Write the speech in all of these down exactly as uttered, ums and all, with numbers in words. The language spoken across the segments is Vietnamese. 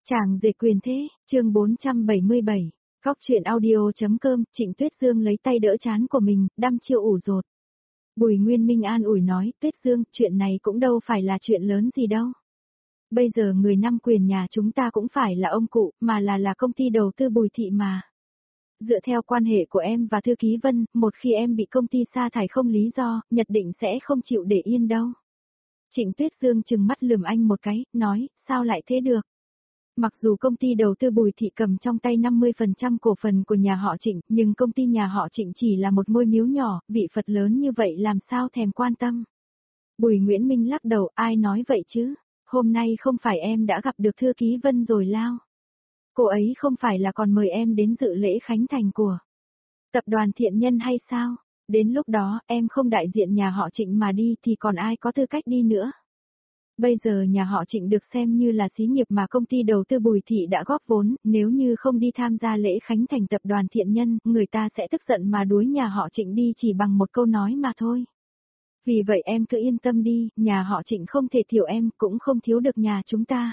Chàng dệt quyền thế, chương bốn trăm bảy mươi bảy, Góc truyện audio.com, Trịnh Tuyết Dương lấy tay đỡ trán của mình, đăm chiêu ủ rột. Bùi Nguyên Minh an ủi nói, Tuyết Dương, chuyện này cũng đâu phải là chuyện lớn gì đâu. Bây giờ người nắm quyền nhà chúng ta cũng phải là ông cụ, mà là là công ty đầu tư Bùi Thị mà. Dựa theo quan hệ của em và Thư Ký Vân, một khi em bị công ty sa thải không lý do, nhất định sẽ không chịu để yên đâu. Trịnh Tuyết Dương trừng mắt lườm anh một cái, nói, sao lại thế được? Mặc dù công ty đầu tư Bùi Thị cầm trong tay năm mươi phần trăm cổ phần của nhà họ Trịnh, nhưng công ty nhà họ Trịnh chỉ là một ngôi miếu nhỏ, vị Phật lớn như vậy làm sao thèm quan tâm. Bùi Nguyễn Minh lắc đầu, ai nói vậy chứ? Hôm nay không phải em đã gặp được Thư Ký Vân rồi lao? Cô ấy không phải là còn mời em đến dự lễ khánh thành của tập đoàn Thiện Nhân hay sao? Đến lúc đó, em không đại diện nhà họ Trịnh mà đi thì còn ai có tư cách đi nữa? Bây giờ nhà họ Trịnh được xem như là xí nghiệp mà công ty đầu tư Bùi Thị đã góp vốn, nếu như không đi tham gia lễ khánh thành tập đoàn Thiện Nhân, người ta sẽ tức giận mà đuổi nhà họ Trịnh đi chỉ bằng một câu nói mà thôi. Vì vậy em cứ yên tâm đi, nhà họ Trịnh không thể thiếu em, cũng không thiếu được nhà chúng ta.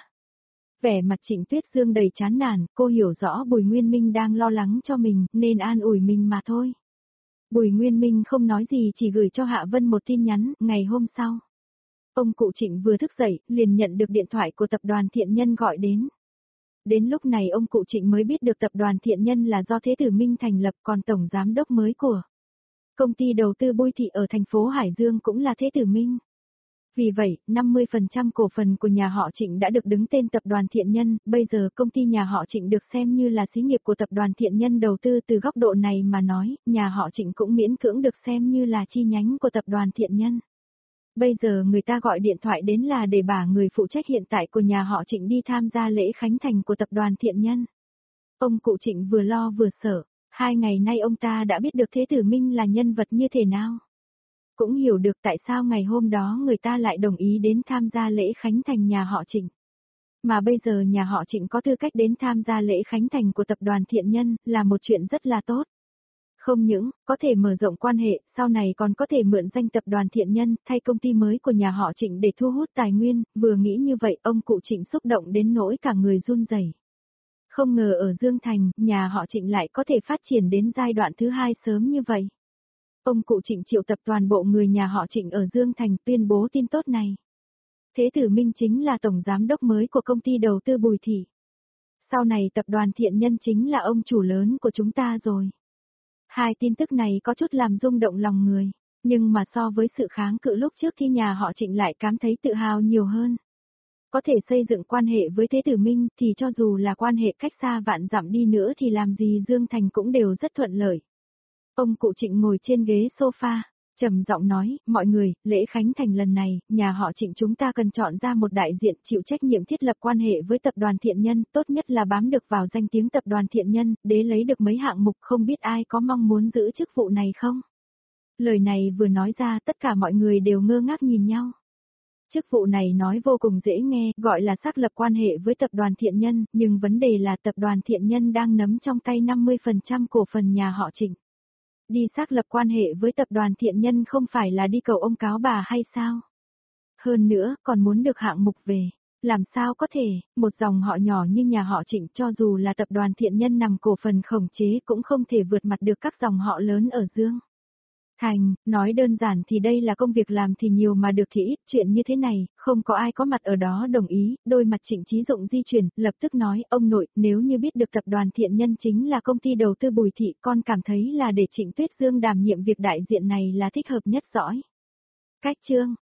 Vẻ mặt Trịnh Tuyết Dương đầy chán nản, cô hiểu rõ Bùi Nguyên Minh đang lo lắng cho mình, nên an ủi mình mà thôi. Bùi Nguyên Minh không nói gì chỉ gửi cho Hạ Vân một tin nhắn, ngày hôm sau. Ông cụ Trịnh vừa thức dậy, liền nhận được điện thoại của tập đoàn Thiện Nhân gọi đến. Đến lúc này ông cụ Trịnh mới biết được tập đoàn Thiện Nhân là do Thế Tử Minh thành lập, còn tổng giám đốc mới của công ty đầu tư Bùi Thị ở thành phố Hải Dương cũng là Thế Tử Minh. Vì vậy, năm mươi phần trăm cổ phần của nhà họ Trịnh đã được đứng tên tập đoàn Thiện Nhân, bây giờ công ty nhà họ Trịnh được xem như là xí nghiệp của tập đoàn Thiện Nhân đầu tư. Từ góc độ này mà nói, nhà họ Trịnh cũng miễn cưỡng được xem như là chi nhánh của tập đoàn Thiện Nhân. Bây giờ người ta gọi điện thoại đến là để bảo người phụ trách hiện tại của nhà họ Trịnh đi tham gia lễ khánh thành của tập đoàn Thiện Nhân. Ông cụ Trịnh vừa lo vừa sợ, hai ngày nay ông ta đã biết được Thế Tử Minh là nhân vật như thế nào. Cũng hiểu được tại sao ngày hôm đó người ta lại đồng ý đến tham gia lễ khánh thành nhà họ Trịnh. Mà bây giờ nhà họ Trịnh có tư cách đến tham gia lễ khánh thành của tập đoàn Thiện Nhân là một chuyện rất là tốt. Không những, có thể mở rộng quan hệ, sau này còn có thể mượn danh tập đoàn Thiện Nhân, thay công ty mới của nhà họ Trịnh để thu hút tài nguyên, vừa nghĩ như vậy ông cụ Trịnh xúc động đến nỗi cả người run rẩy. Không ngờ ở Dương Thành, nhà họ Trịnh lại có thể phát triển đến giai đoạn thứ hai sớm như vậy. Ông cụ Trịnh triệu tập toàn bộ người nhà họ Trịnh ở Dương Thành tuyên bố tin tốt này. Thế Tử Minh chính là tổng giám đốc mới của công ty đầu tư Bùi Thị. Sau này tập đoàn Thiện Nhân chính là ông chủ lớn của chúng ta rồi. Hai tin tức này có chút làm rung động lòng người, nhưng mà so với sự kháng cự lúc trước thì nhà họ Trịnh lại cảm thấy tự hào nhiều hơn. Có thể xây dựng quan hệ với Thế Tử Minh thì cho dù là quan hệ cách xa vạn dặm đi nữa thì làm gì Dương Thành cũng đều rất thuận lợi. Ông cụ Trịnh ngồi trên ghế sofa, trầm giọng nói, mọi người, lễ khánh thành lần này, nhà họ Trịnh chúng ta cần chọn ra một đại diện chịu trách nhiệm thiết lập quan hệ với tập đoàn Thiện Nhân, tốt nhất là bám được vào danh tiếng tập đoàn Thiện Nhân, để lấy được mấy hạng mục. Không biết ai có mong muốn giữ chức vụ này không? Lời này vừa nói ra tất cả mọi người đều ngơ ngác nhìn nhau. Chức vụ này nói vô cùng dễ nghe, gọi là xác lập quan hệ với tập đoàn Thiện Nhân, nhưng vấn đề là tập đoàn Thiện Nhân đang nắm trong tay năm mươi phần trăm cổ phần nhà họ Trịnh. Đi xác lập quan hệ với tập đoàn Thiện Nhân không phải là đi cầu ông cáo bà hay sao? Hơn nữa, còn muốn được hạng mục về. Làm sao có thể, một dòng họ nhỏ như nhà họ Trịnh cho dù là tập đoàn Thiện Nhân nằm cổ phần khống chế cũng không thể vượt mặt được các dòng họ lớn ở Dương Thành. Nói đơn giản thì đây là công việc làm thì nhiều mà được thì ít, chuyện như thế này, không có ai có mặt ở đó đồng ý. Đôi mặt Trịnh Chí Dụng di chuyển, lập tức nói, ông nội, nếu như biết được tập đoàn Thiện Nhân chính là công ty đầu tư Bùi Thị, con cảm thấy là để Trịnh Tuyết Dương đảm nhiệm việc đại diện này là thích hợp nhất. Dõi cách chương